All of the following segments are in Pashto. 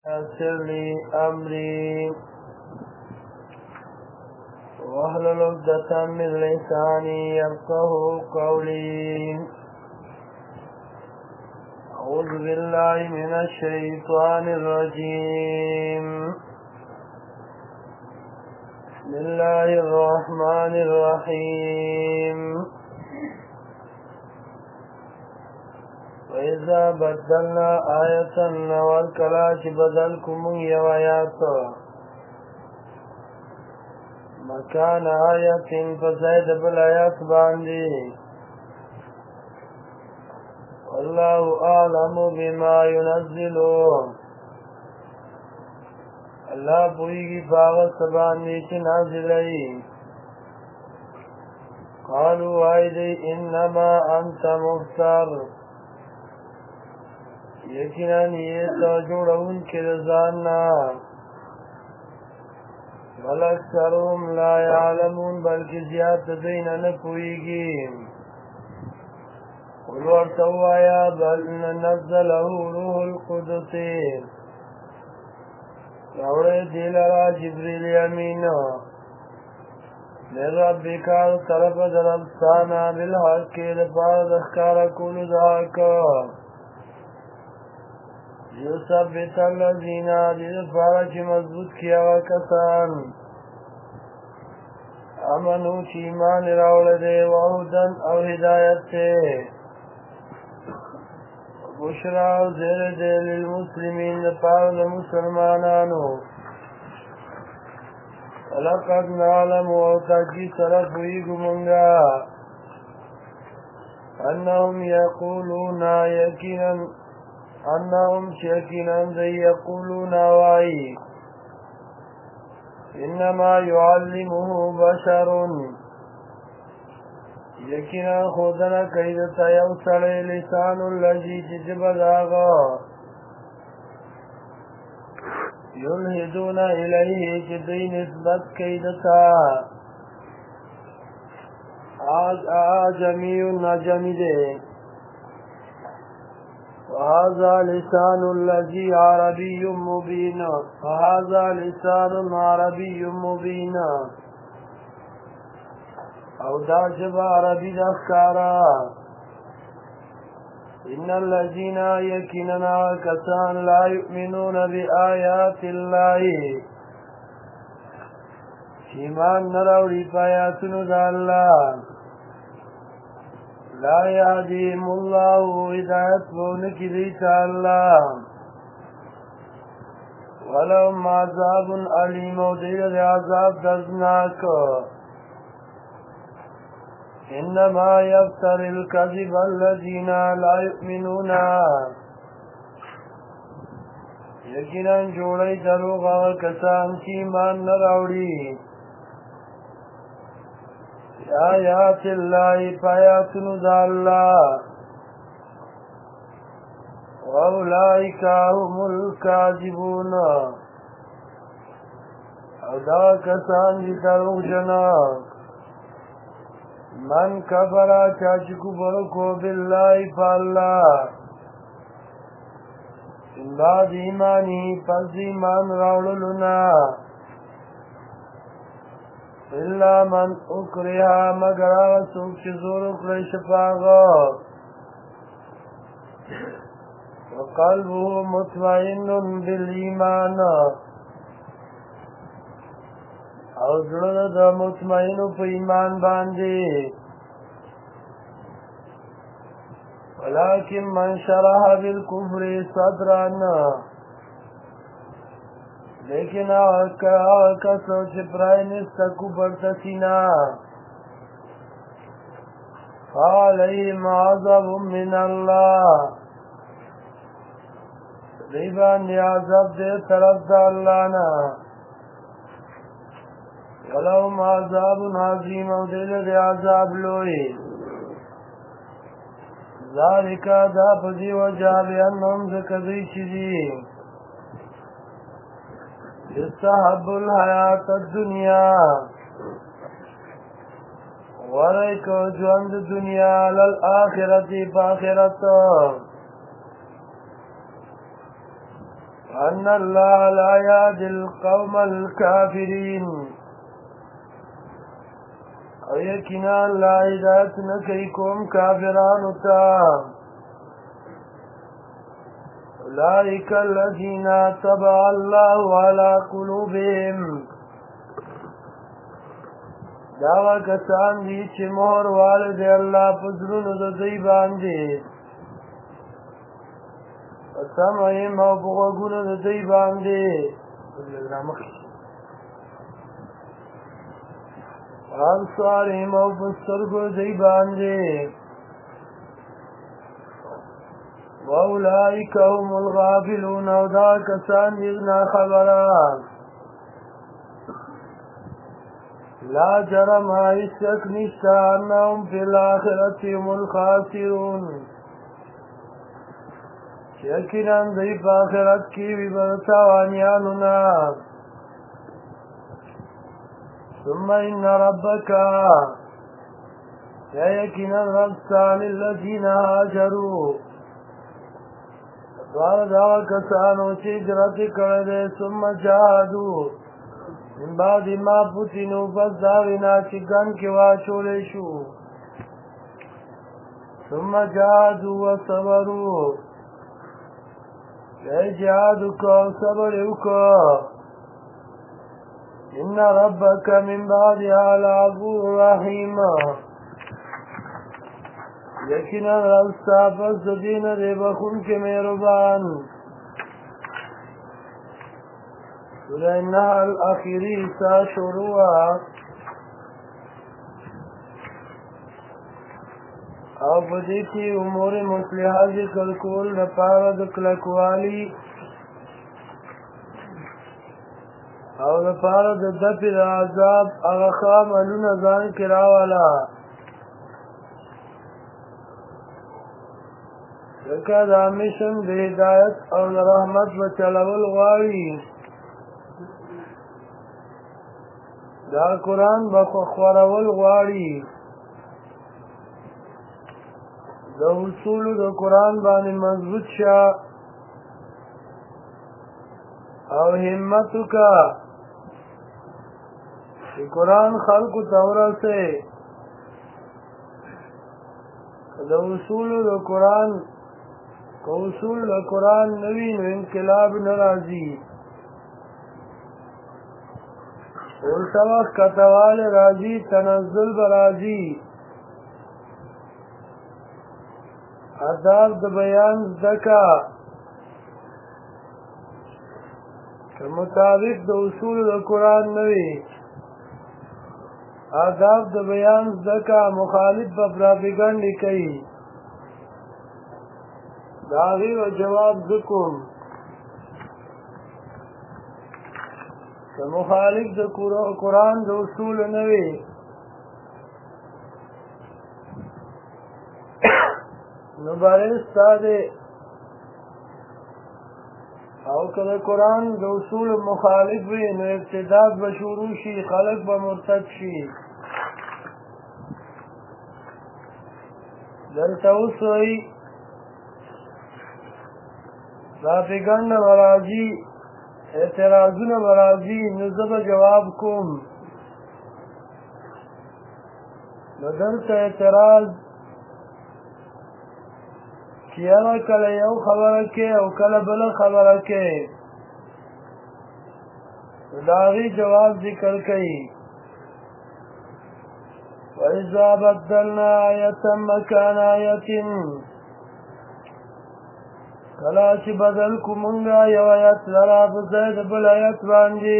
يسر لي أمري واحلل عقدة من لساني يفقهوا قولي. أعوذ بالله من الشيطان الرجيم. بسم الله الرحمن الرحيم. وإذا بدلنا آية والكلاش بدلكم يويات مكان آية فزيد بالآيات باندي والله أعلم بما ينزل. الله بوئي باغ سباندي نازلي. قالوا أيدي إنما أنت مفتر، یقینا یہ تو جوڑون کے رضانا. بل اکثرهم لا يعلمون، بلکہ زیادہ دین نپوئیگی. قل ورتو آیا بل نزله روح القدس، روڑے دیل را جبریل امین من ربک طرف دربستانا بالحق کے دپار دخکار کل داکا. یثبت الذین للفارا چی مضبوط کیا کسان امنو چی ایمان راوڑ دے وحدن او ہدایت تے بشرا و زیر دے للمسلمین پاول مسلمانانو. ولقد نعلم وتاکی طرف ہوئی گمنگا انہم یقولون یقینا انهم شاكنا يقولون واي انما يعلمه بشر، يقينا خودنا كيدتا يوصل لسان الذي جب داغا يلهدون اليه جدي نسبت كيدتا آجمي نجمي دي. وهذا لسان الذي عربي مبين، وهذا لسان عربي مبين، او دا جب عربی دخکارا. ان الذين يكننا كسان لا يؤمنون بآيات الله، ایمان نراوڑی پایاتنو دا اللہ. لا يهديهم الله هدایت بونکی دیتا اللہ. ولهم عذاب علیم و دیر عذاب دردناک. انما يفتر الكذب الذين لا يؤمنون، یقینا جوڑی دروغ کسان کی ایمان نراوڑی آیات اللہ پایاتنو دا اللہ. واولئک هم الکاذبون، او دا کسان دی دروغ جنا. من کفرا چاچکو برکو باللہ فاللہ ان بعد ایمانی پس ایمان راوڑلنا. الا من اکرها مگر آغا سوک چی زور اکرش شفاغا وقلبه مطمئن بالایمان، او زرد دا مطمئن پا ایمان باندی. ولكن من شرح بالکفر صدران، لیکن آقا سوچ پرائی نستکو برتا سینا. فعلیم عذاب من اللہ، ریبان دی عذاب دے طرف دا اللہ نا. ولهم عذاب عظیم او دل دی عذاب لوئی. ذالک دا پدی وجہ بیانم زکدی چیزی یستحب الحیات الدنیا، ورائکو جوند دنیا للآخرتی پاخرت. ان الله لا يهدي القوم الكافرين او یقینا الله هدایت نه کوي قوم کافرانو ته اولئک الذین طبع الله على قلوبهم دا کسان دي چې مهر والد الله په زړونو د دوی باندې سمعهم او په غوږونو د دوی باندې ابصارهم او په سترګو د دوی باندې واولئک هم الغافلون او دا کسان دي ناخبره لا جرم ایسک نشتا انهم فی الاخرت هم الخاسرون یقینا دوی په آخرت کې وي به تاوانیانو نه ثم ان ربک یقینا رب ستا للذین هاجروا دوار دا کسانو چې هجرت کړی دی ثم جاهدوا من بعد ما فتنوا پس دا وینا چې ګن کې واچولی شو ثم جاهدوا وصبروا جهاد وکړه صبر وکړه ان ربک من بعدها لغفور رحیم یقینا رب ستا پس د دې نه دی بخښونکی مهربان سوره النحل اخري حصہ شروع او په دې کې امور مصلحه ذکر کول لپاره د کلکوالي او لپاره د دفع د عذاب هغه ښه عملونه ځان کې راوله لکه د مشن د هدایت او د رحمت به چلول غواړي دا قرآن به خورول غواړي د اصول د قرآن باندې مضبوط شه او همت وکړه چې قرآن خلقو ته ورسې د اصول د قرآن که اصول د قرآن نه وي نو انقلاب نه راځي ورته وخت کتواله راځي تنزل به راځي آداب د بیان زکا که مطابق د اصول د قرآن نوی آداب د بیان زکا مخالف به پراپیګنډي کوي د هغې و جواب زکم که مخالف د قرآن د اصول نوی نو بارے ساده او که قرآن د اصول مخالف وي نو ارتداد به شروع شي خلق به مرتد شي دلته اوس وایي راپېګنډه به راځي اعتراضونه به راځي نو زه به جواب کوم نو دلته اعتراض چیانا کله یو خبره کې او کله بل خبره کې داغي جواب ذکر کړي وَإِذَا بَدَّلْنَا آيَةً مَكَانَ آيَةٍ کله چې بدل کو مونږه یو آیت لرا په ځای د بل آیت باندې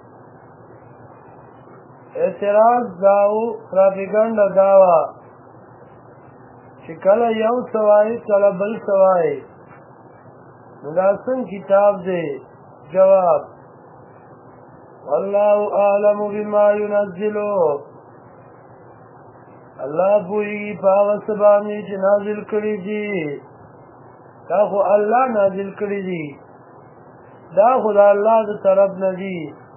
اعتراض داو پراپیګنډه داوا چې کله یو سوای کله بل سوای نو دا څنګه کتاب دی جواب والله اعلم بما ينزل الله پوهیږي په هغه څه باندې چې نازل کړي دي دا خو الله نازل کړي دي دا خو د الله د طرف نه دي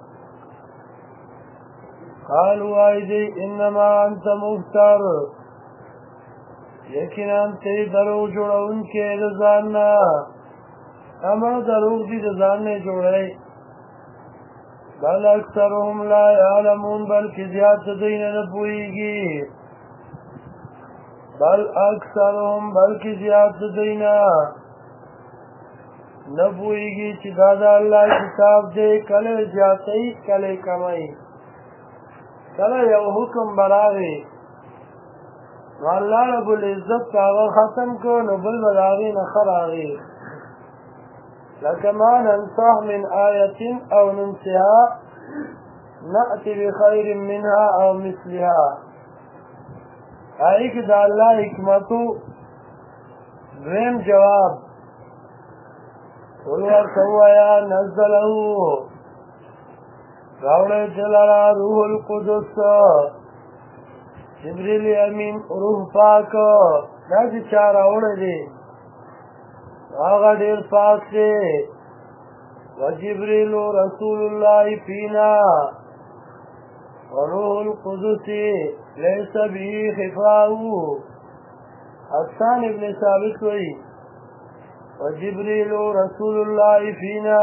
قالوا ايدي انما انت مفتر یقینا ته درو جوړون کې د ځان امر دروغ دي د ځان نه جوړی بل اکثرهم لا یعلمون بلکې زیات د دوی نه پوهېږي بل اکثرهم بلکې زیات د دوی نه پوهېږي چې دا د الله کتاب دی کله زیاتوي کله کموي کله یو حکم براغی نو الله رب العزت هغه ختم کو نو بل به د هغې نه ښه راغی لکه ما ننسخ من آیة او ننسها نأتي بخیر منها او مثلها آئی که دا اللہ حکمتو دویم جواب قلور سوایا نزلہو راوڑے جلالہ روح القدس جبریل امین روح پاک دا چی چار راوڑے دی آغا دیر پاک سے وجبریل رسول اللہ فینا وروح القدس لیس بھی خفاؤ حسان ابن ثابت ہوئی وجبریل رسول اللہ فینا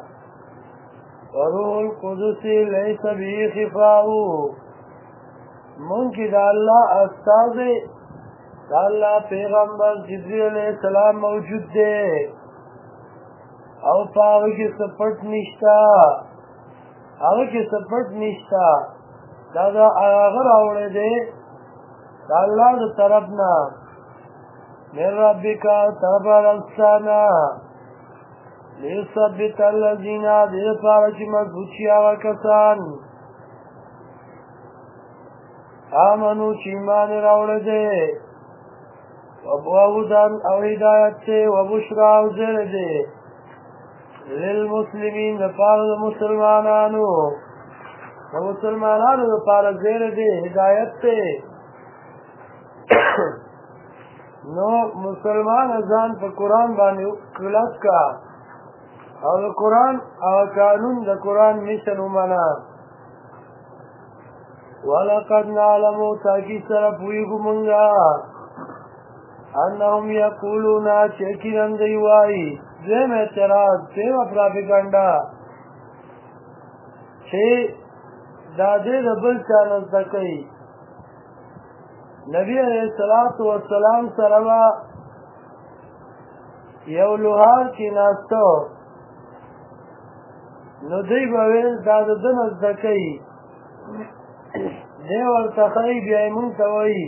وروح القدس لیس بھی خفاؤ منکی دا اللہ استاذ دا اللہ پیغمبر جبریل علیہ السلام موجود دے او پاگی کی سپٹ نشتا آگے کی سپٹ نشتا دا آغر آوڑے دے دا اللہ دا طرفنا من ربکا طرف رفستانا لیثبت اللذین دیر پارچی مضبوطی آغا کسان آمنو چیمان راوڑے دے وبودن او ہدایت سے وبشرا او زیر دے للمسلمین دپار مسلمانانو مسلمانانو دپار زیر دے ہدایت سے نو مسلمان ازان پا قرآن بانی کلت کا او قرآن او قانون دا قرآن مشن امانا وَلَقَدْ نَعْلَمُ تَاكِي سَرَفْ وِيگو منگا انہم یقولون چیکنن دیوائی دیم اعتراض دیم پراپیگنڈا چھے دادے دبل چانس دکی نبی علیہ السلام سروا یو لوحار کی ناستو نو دی بویل داد دنس دکی دیو ارتخی بیائی منتوئی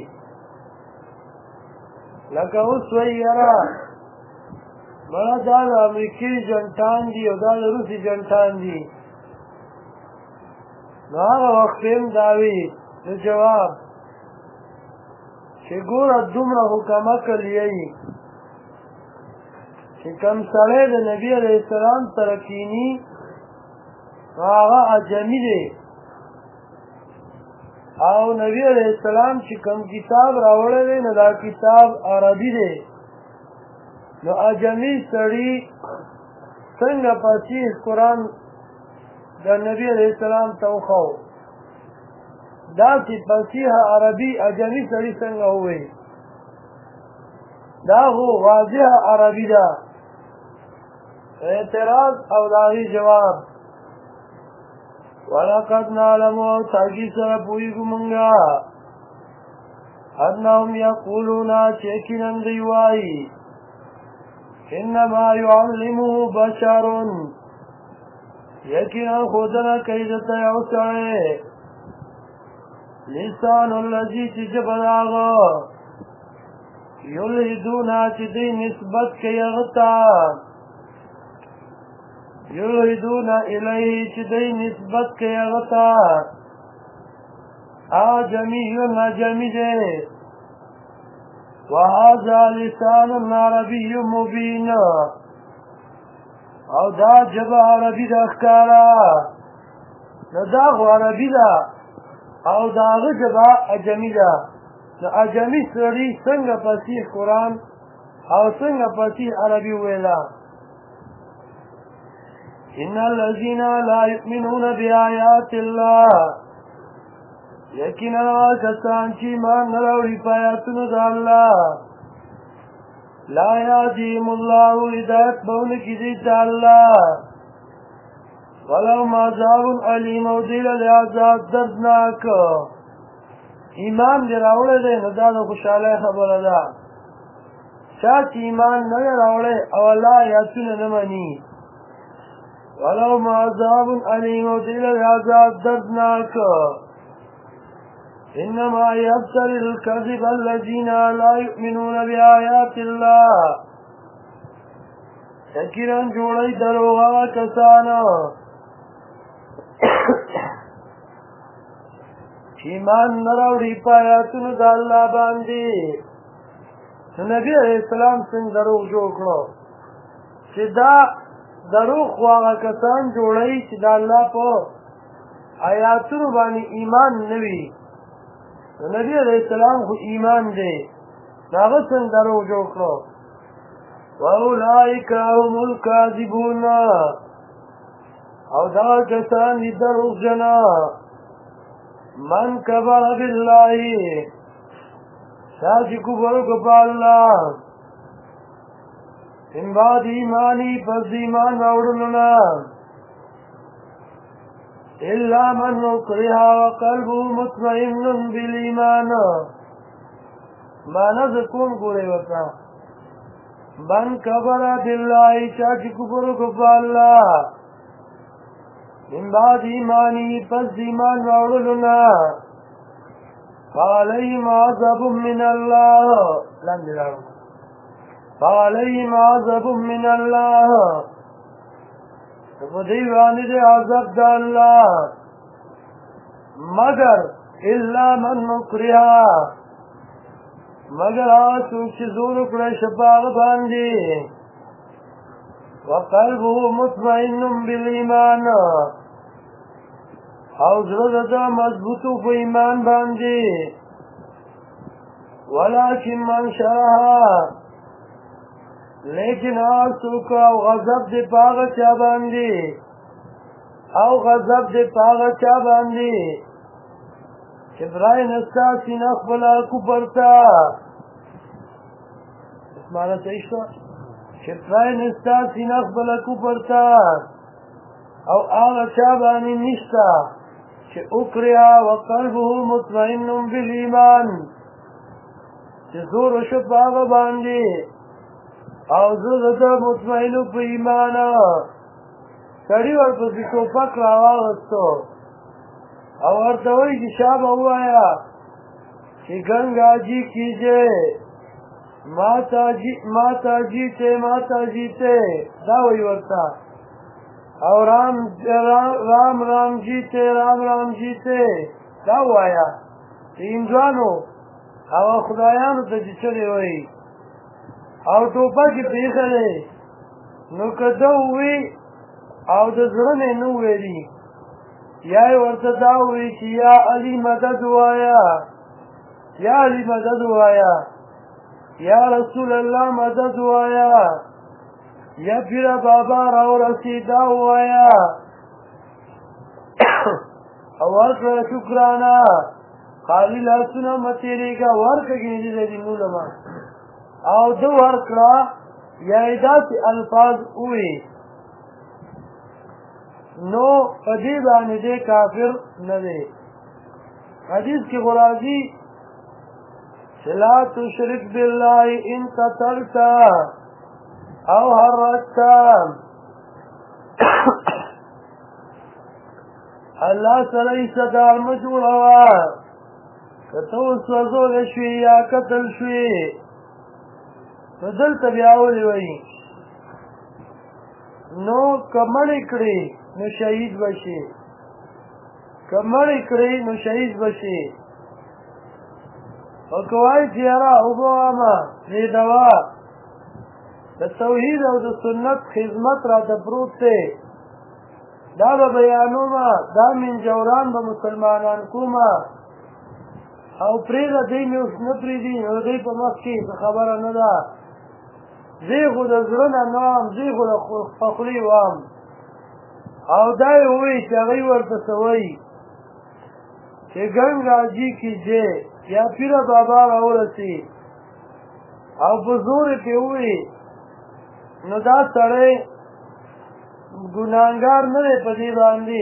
لکه اوس وی یاره مړه دا د امریکې جنټان دي او دا د روسي جنټان دي نو هغه وخت هم دا وي د جواب چې ګوره دومره خو کم عقل یی چې کوم سړی د نبي علیه السلام سره کیني نو هغه عجمي دی او نبی علیہ السلام چې کوم کتاب راوړی دی نو دا کتاب عربي دی نو عجمي سړي څنګه فصیح قرآن د نبی علیہ السلام ته وښو داسې فصیح عربي عجمي سړي څنګه ووایي دا خو واضح عربي ده اعتراض او د هغې جواب وَلَقَدْ نَعْلَمُ تَاكِي سَرَ پوئیگو منگا انہم یقولون چیکنن دیوائی انما يعلمه بشر یکنن خودنا قیدت یوسعے لسان اللذی چی جبن آغا یلہدون چی دی نسبت کی اغتا یلہدون الیہ چی دی نسبت کی اغتا آجمی نجمی دے وہذا لسان عربی مبین او دا جب عربی دا اخکارا دا خو عربی دا او دا جب اجمی دا اجمی سری سنگ پسیح قرآن او سنگ پسیح عربی ویلا ان الذين لا يؤمنون بآيات الله یقینا کسان چې ایمان نه راوړي په آیاتونو د الله لا یهدیهم الله هدایت بونکی دیتا اللہ ولهم عذاب علیم او دیل عذاب دردناک ایمان دی راوڑے دے ندا دا خوشحالی خبر دا چاچ ایمان نگا راوڑے او اللہ یاتون نمانی ولهم عذاب علیم او دیل عذاب دردناک انما يفتر الكذب الذين لا يؤمنون بآيات الله یقینا جوړی دروغه کسانو ایمان نراوړي په آیاتونو د الله باندې نبی علیہ السلام څنګه دروغ جوړ کړو چې دا دروغ هغه کسان جوړی چې د الله په آیاتونو باندې ایمان نوي نبی علیہ السلام خو ایمان دے داغه څنګه دروغ جوړ کړو واولئک هم الکاذبون او دا کسان دي دروغ جنا من کفر بالله شاج کفر کو الله ان بعد ایمانی پس ایمان راوړلنا إلا من أكره وقلبه مطمئن بالإيمان ما نذكون قولي وطا من كفر بالله شاك كفر كفر الله من بعد إيمانه پس إيمان وعرلنا فعليهم عذاب من الله فعليهم عذاب من الله فدیوانی دے عذاب دا اللہ مگر الا من مکرہا مگر آسوک چی زور اکڑے شپاغ باندی وقلبه مطمئن بالایمان او زرد مضبوطو پا ایمان باندی ولیکن من شرحا لیکن آسوک او غضب دے پاغ چا باندی او غضب دے پاغ چا باندی چبرائی نستا سینخ بلا کپرتا اس معنی صحیح شو چبرائی نستا سینخ بلا کپرتا او آغا چا بانی نشتا چه اکریا وقلبه مطمئن بالایمان چه زور شپ آغا باندی او زه مطمئنو په ایمان سړي ورپسې ټوپک راواغستو او ورته وایي چې شابه ووایه چې گنگا جی کیجیے ماتا جیتے دا وایي ورته او رام جیتے دا ووایه چې هندوانو او خدایانو ته چې چغې وایي او ټوپک پیښلې نو که ده ووي او د زړه نه نه وویلي یا یې ورته دا ووایي چې یا علي مدد ووایه یا علي مدد ووایه یا رسول الله مدد ووایه یا پیره بابا راورسي دا ووایه او ورکړه شکرانه خالي لاسونه مه تېرېږه ورکړه ګېډې د دې مولمه او دو ورکړه یا داسې الفاظ ووي نو په دې باندې دی کافر نه دی حدیث کې خو راځي چې لا تشرک بالله ان قتلت او حرقت الله سره یې صدار مه جوړوه که ته وسوځولی شوې یا قتل شوې نو دلته بیا ولې وایي نو که مړې کړې نو شهید به شي که مړې کړې نو شهید به شي او که وایي چې یاره اوبه وامه دې دوا د توحید او د سنت خدمت راته پروت دی دا به بیانومه دا منجوران به مسلمانان کومه او پرېږده دی مې اوس نه پرېږدي نو د دوی په مخ کې څه خبره نه ده زه خو د زړه نه نه وم زه خو د خولې وم او دا یې ووایي چې هغوی ورته څه وایي چې ګنګ راځي کیجیے یا پیر بابا راورسي او په زور کې وي نو دا سړی ګناهګار نه دی په دې باندې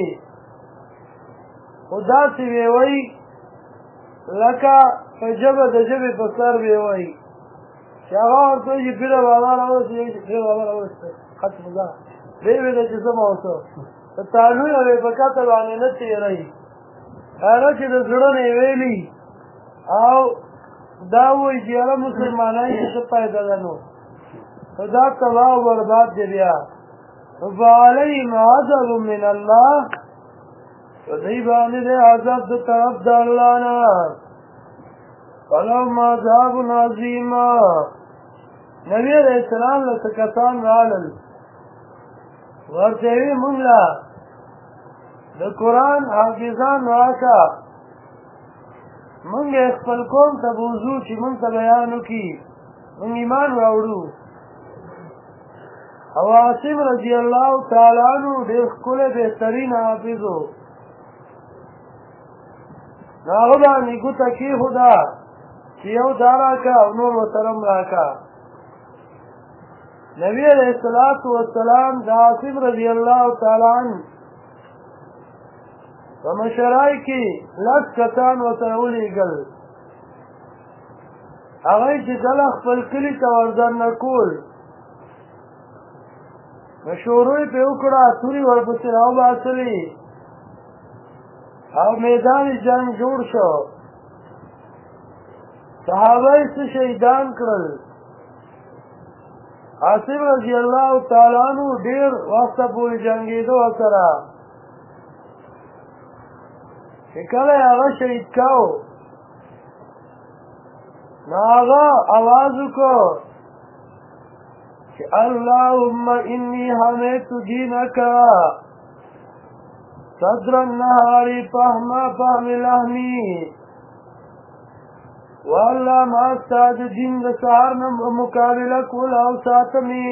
خو داسې وی وایي لکه په ژبه د ژبې په سر وی وایي چې هغه ورته وایي چې پیره بابا راوستې پیره بابا راوستې ختم ده دی ویله چې څه مه اوسه په تالونه به په کته باندې نه تېروي هغه چې د زړه نه یې ویلي او دا وایي چې هغه مسلمانان یې څه فایده ده نو خو دا تباه او برباد دی بیا فعليهم عذاب من الله ودی باندې د عذاب د طرف د الله نه ولهم عذاب عظیم نبی علیہ السلام له کسان رالل ورته وی مونږ له د قرآن حافظان راکا مونږ خپل قوم ته بوځو چې مونږ ته بیان وکړي مونږ ایمان راوړو او عاصم رضی الله تعالی عنہ ډېر ښکلی بهترین حافظ و نو هغه باندې ګوته کېښوده چې یو دا راکه او نور ورسره هم راکه نبی علیہ الصلاة والسلام د عاصم رضی الله تعالی عنہ په مشرۍ کې لس کسان ورسره ولېږل هغوی چې کله خپل کلي ته وردننه کول نو شروع یې پرې وکړه تورې ورپسې راوباسلې او میدان جنگ جوړ شو صحابه یې څه شهیدان کړل عاصم رضی الله تعالی عنہ ډېر وخته پورې جنګېده ورسره چې کله یې هغه شهید کاو نو هغه اواز وکړو اللهم إني حميت دينك صدر النهار فهم لحمي والله ما استاد دین د سهار نه مقابله کول او ساتمې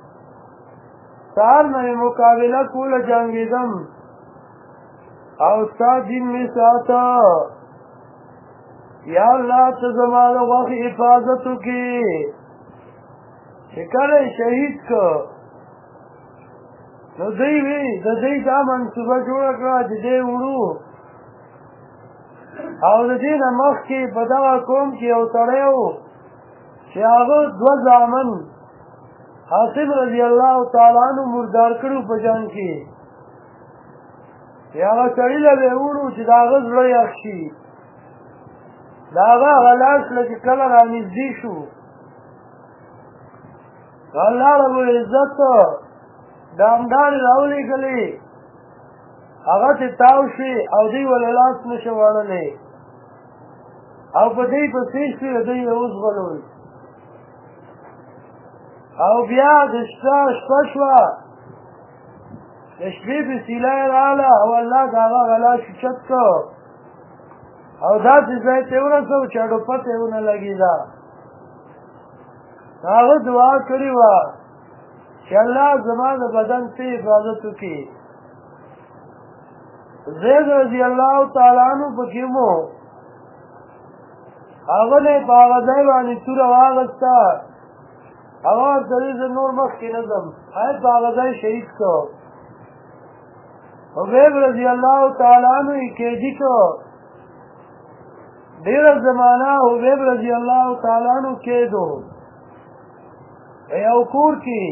سهار نه مقابله کول جنګېدم او ستا دین مې ساته یا الله ته زما د غوښې حفاظت وکړي چې کله شهید که نو دوی وی د دوی دا منصوبه جوړه کړه چې دی وړو او د دې نه مخکې په دغه قوم کې یو سړی و چې هغه دوه زامن عاصم رضی الله تعالی عنہ مردار کړو په جنګ کې هغه سړي له به وړو چې د هغه زړه یخ شي د هغه هغه لاس له چې کله رانږدې شو الله رب العزت دامدار راولېږلې هغه ته تاو شي او دوی ولې لاس نشي وړلی او په دوی پسې شوي دوی یې وزغلول او بیا د شپه شوه د شپې فسیله یې راغله او الله د هغه غلاس اوچت کړ او داسې ځای ته یې ورسو چې ډوپه ته یې ونه لګېده هغه دعا کړې وه چې الله زما د بدن ته حفاظت وکړي زید رضی الله تعالی عنہ پکې مو هغه نه په هغه ځای باندې توره واغسته هغه ورته زه نور مخکې نه ځم هغه په هغه ځای شهید کړ حبیب رضی الله تعالی عنہ یې قیدي کړ ډېره زمانه حبیب رضی الله تعالی عنہ قید و یو کور کې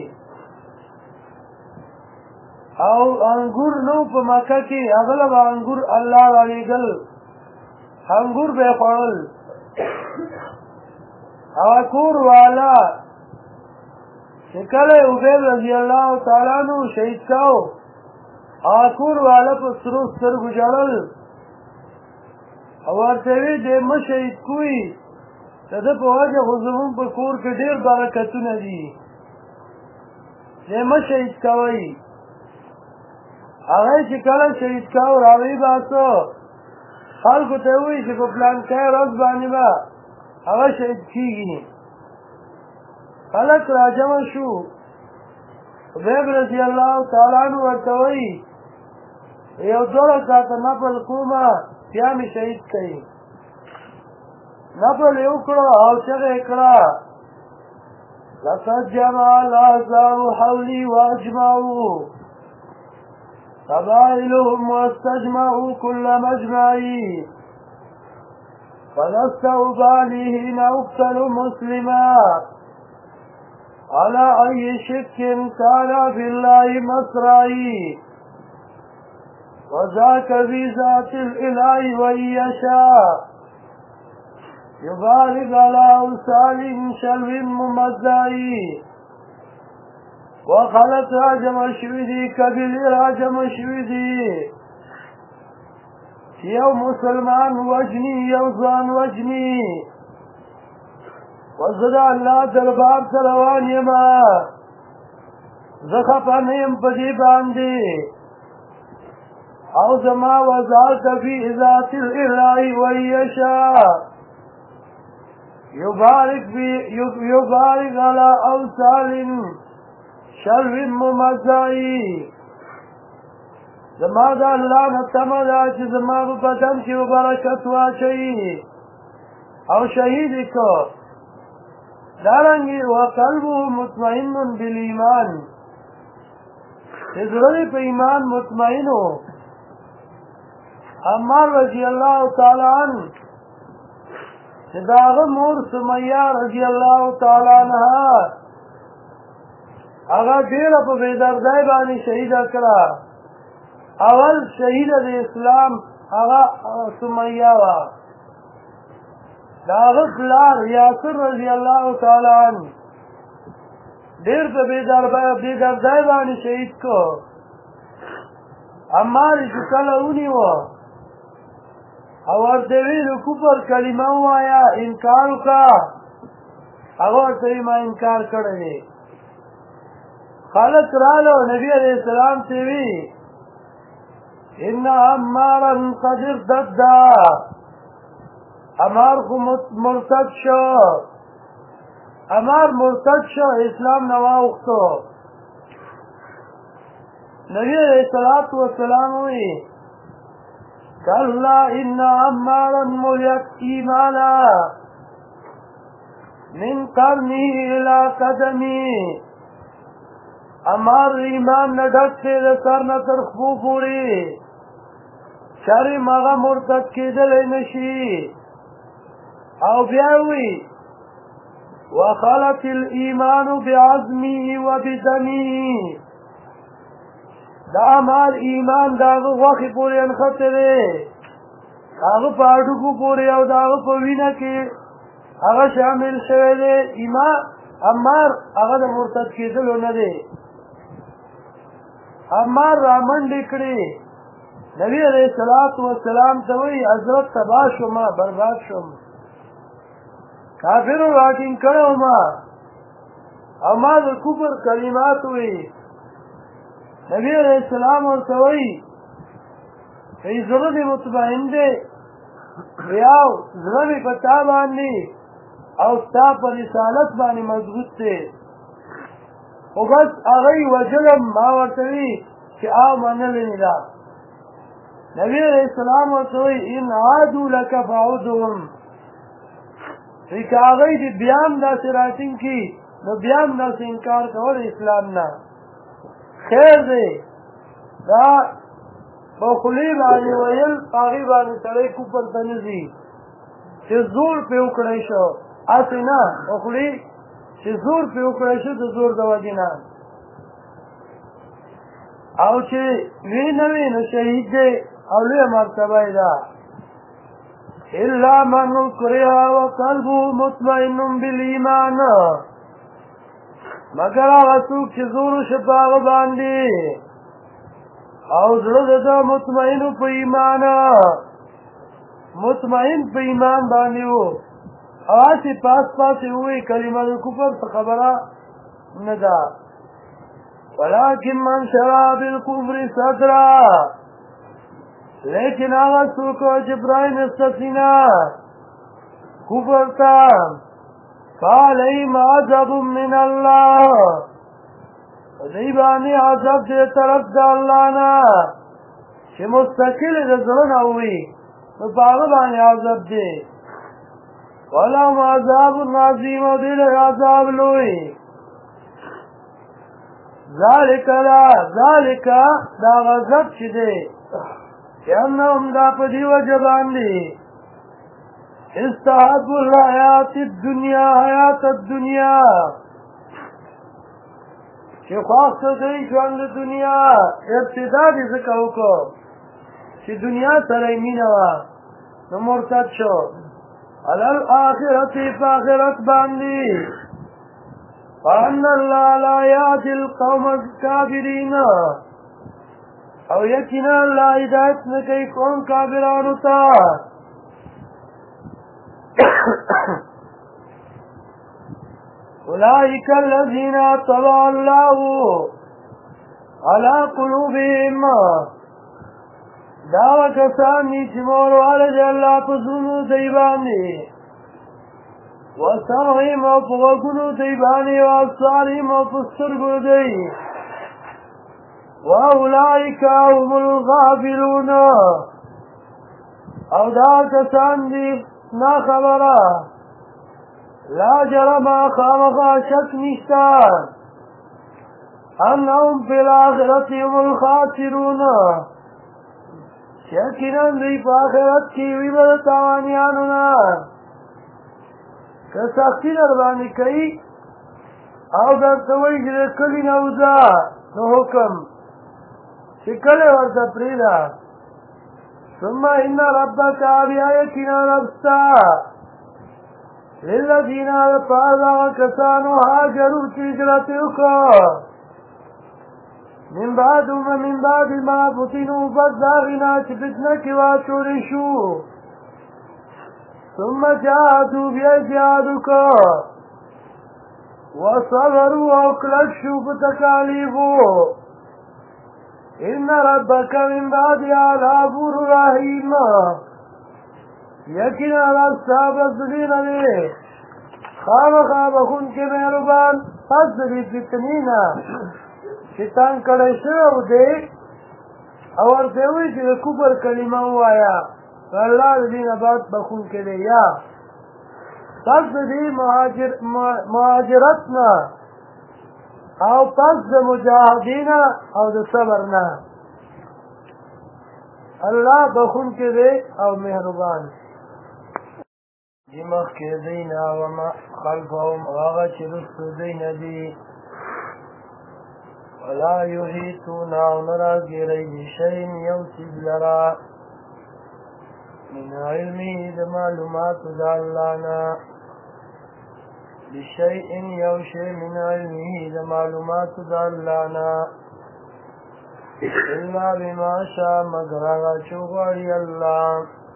او انګور نو په مکه کې هغه له انګور الله رالیږل انګور به خوړل هغه کور والا چې کله عبید رضی الله تعالی عنہ شهید کاو هغه کور والا په سرو سترګو ژړل او ورته وی دې مه شهید کوي د ده په وجه خو زمونږ په کور کې ډېر برکتونه دي دې مه شهید کوئ هغه چې کله شهید کاو راوی باسو خلکو ته وایي چې په پلانکی ورځ باندې به هغه شهید کېږي خلک راجمع شو حبیب رضی الله تعالی عنہ ورته وایي یو دوه رکعته نفل کومه بیا مې شهید کړي نفل یې وکړو او چغې یې کړه لقد جمع الأحزاب حولي وأجمعوا قبائلهم واستجمعوا كل مجمعي فلست أبالي حين أقتل مسلما على أي شك كان في الله مصرعي وذاك في ذات الإله وإن يشاء يبارك على أوصال شلو ممزعي وخلت راجم شويدي كبير راجم شويدي يوم مسلمان وجني يوزان وجني وزدع الله دربار سروان يما زخفانهم بدي باندي او زما وزارت في ذات الإله ويشاء يبارك على أوصال شلو ممزعي زما دا الله نتمه دا چې زما په بدن کې برکت واچوي او شهید کو دارنګي وقلبه مطمئن بالایمان چې زړه په ایمان مطمئن وو عمار رضی الله تعالی عنہ چې داغه مور سمیہ رضی الله تعالی عنها هغه ډېره په بېدردۍ باندې شهید کړه اول شهید د اسلام هغه سمیہ وا داغه پلار یاسر رضی الله تعالی عنہ ډېر په بېدردۍ باندې شهید کو عمار چې کله ونیو او ورته ویلو کفر کلمه ووایا انکار وکړه هغه ورته ما انکار کړی دی خلک رالو نبی علیہ السلام ته وی ان عمارا قد ارتد عمار خو مرتد شو عمار مرتد شو اسلام نه واوښتو نبی علیہ الصلوۃ والسلام وی كلا إن عمارا مليت إيمانا من قرنه إلى قدمه عمار ایمان نډک ته د سر نه تر خپو پورې شرم هغه مرتد کېدلی نشي او بیا وی وخلت الإيمان بعزمه وبدمه دا عمار ایمان داغه غوښې پورې انخته دی هغه په هډوکو پورې او د هغه په وینه کې هغه شامل شوی دی ایمان عمار هغه د مرتد کېدلو نه دی عمار رامنډې کړې نبی علیہ الصلوۃ والسلام ته وایي حضرت تباه شوم برباد شوم کافرو راټینګ کړو ما د کفر کلمات وایي نبی علیہ السلام ورته وایي ای زړه دې مطمئن دی یاو زړه مې په تا باندې او ستا په رسالت باندې مضبوط دی خو بس هغه یې وجلم ما ورته وي چې او منلې نه ده نبی علیہ السلام ورته وایي ان عادوا لک فعودهم چې که هغه دې بیا هم داسې راټینګ کړي نو بیا هم داسې انکار کول اسلام نه خیر دی دا په خولې باندې ویل هغې باندې سړی کفر ته نه ځي چې زور پرې وکړی شو هسې نه په خولې چې زور پرې وکړی شو د زور د وجې نه او چې وی نه وي نو شهید دی او لویه مرتبه یې ده الا من اکره وقلبه مطمئن بالایمان مگر هغه څوک چې زور وشي په هغه باندې او زړه د ده مطمئن په ایمان باندې و او هسې پاس یې ووایي کلمه د کفر څه خبره نه ده ولکن من شرع بالکفر صدرا لیکن هغه څوک چې پرای نسته سینه کفر ته فعليهم عذاب من الله دی باندې عذاب دې طرف د الله نه چې مستقل د زړه نه وي نو په هغه باندې عذاب دی ولهم عذاب عظیم او دې له عذاب لوی ذالک دا غضب چې دی انهم دا په دې وجه باندې استحبوا الحیات الدنیا چې خواست دی ژوند دنیا ابتدا دې ځکه وکړو چې دنیا سره یې مینه وه نو مرتد شو علی الآخرة په آخرت باندې فان الله لا یهدی القوم الکافرین او یقینا الله هدایت نه کوي قوم کافرانو ته اولئک الذین طبع الله على قلوبهم دا کسان چې مور والد الله په زړونو دوی باندې وسمعهم او په غوږونو دوی باندې وابصارهم او په سترګو دوی واولئک هم الغافلون او دا کسان دي نا خبره لا جرم خامخا شک نشتا انهم فی الاخرة هم الخاسرون یقینا دوی په آخرت کې وي به د تاوانیانو نه که سختي در باندې کوي او درته وایي چې د کلي نه وځه نو حکم چې کلی ورته پرېږده ثم ان ربک بیا یقینا رب ستا للذین دپاره د هغه کسانو هاجرو چې هجرت یې وکړه من بعد ما فتنوا پس د هغې نه چې فتنه کې واچولی شو ثم جاهدوا بیا جهاد وکړه وصبروا او کلک شو په تکالیفو ان ربک من بعدها لغفور رحیم یقینا رب ستا پس د دې نه دی خامخا بخونکی مهربان پس د دې فتنې نه چې تنګ کړی شوی دی او ورته یې وایي چې د کفر کلمه ووایه الله د دې نه بعد بخونکی دی یا پس د دې مهاجرت نه او پس د مجاهدین او د صبر نه الله بخونکی دی او مهربان چې مخکې دی نه وما خلفهم هغه چې رستو دی نه دي ولا یحیطون او نه راګیری بشیء یو څیز لره من علمه د معلوماتو د الله نه بشیء یو شی من علمه د معلوماتو د الله نه الا بما شاء مگر هغه چې وغواړي الله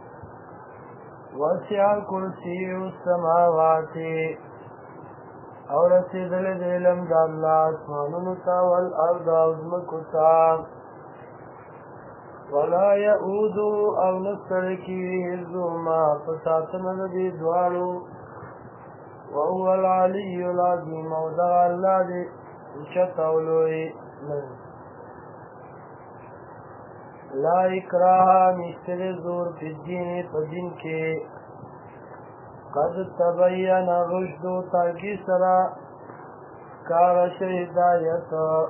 وسع کرسیه السماوات او رسیدلی د علم د الله اسمانونو ته والارض او ځمکو ته ولا یعودو او نه ستړی کېږي حفظهما په ساتنه د دې دواړو وهو العلي العظیم او دغه الله دی اوچت او لوی لا اکراه نشته د زور په دین په دین کې قد تبین رشد تاکی سرا کارش ہدایت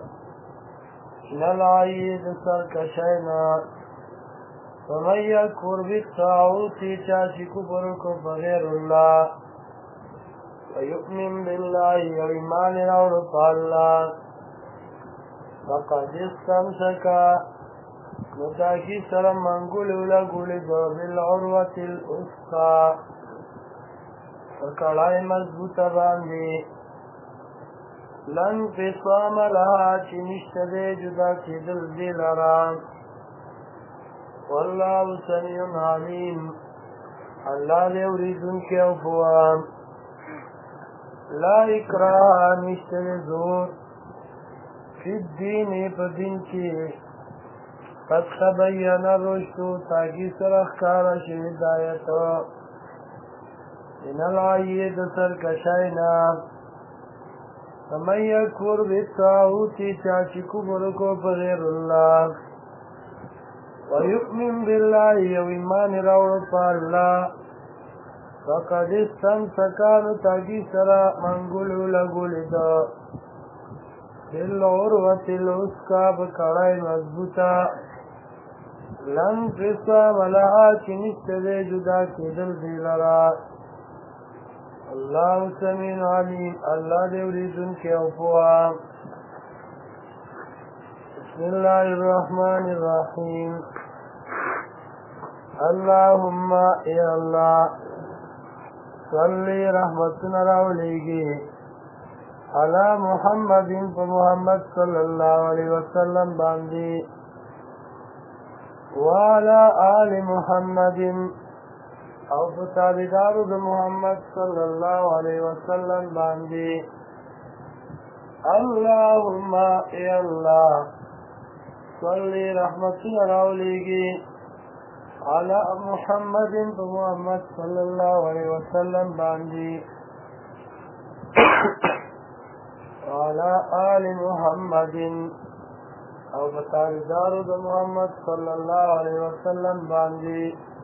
نلعید سرکشینا فمن یکفر بالطاغوت چاچی کفر کو بغیر اللہ ویؤمن باللہ و ایمان راوڑ پاللہ فقد استمسکا نتاکی سرا منگول لگول دو بالعروة الاسقا وکړای مضبوطه باندې لن فصام لها چې نشته دی جدا کېدل دې لره والله سمیع علیم الله دې اورېدونکی او پوه لا اکراه نشته دی زور فی الدین په دین کې قد تبین الرشد تاکي سره ښکاره شي هدایت من العی د سرکشینا فمن یکفر بالطاغوت چاچی کفر کو بغیر اللہ ویؤمن باللہ یو ایمان راوڑ پا اللہ فقد استمسکانو تاکی سرا منگولو لگولی دا بالعروة الوثقى بکړای مضبوطه لن انفصام لها چې نشته دی جدا کېدل دې لرا الله سمیع علیم الله دې اورېدونکی او پوه بسم الله الرحمن الرحیم اللهم یا الله صلی رحمتنا راولیگی علی محمد محمد صلی اللہ علیہ وسلم باندی وعلى آل محمد او فتابدار محمد صلی اللہ علیہ وسلم باندی اللهم یا اللہ صلی رحمتنا راولیگی على محمد محمد صلی اللہ علیہ وسلم باندی وعلى آل محمد او بتاویدارو د محمد صلی اللہ علیہ وسلم باندی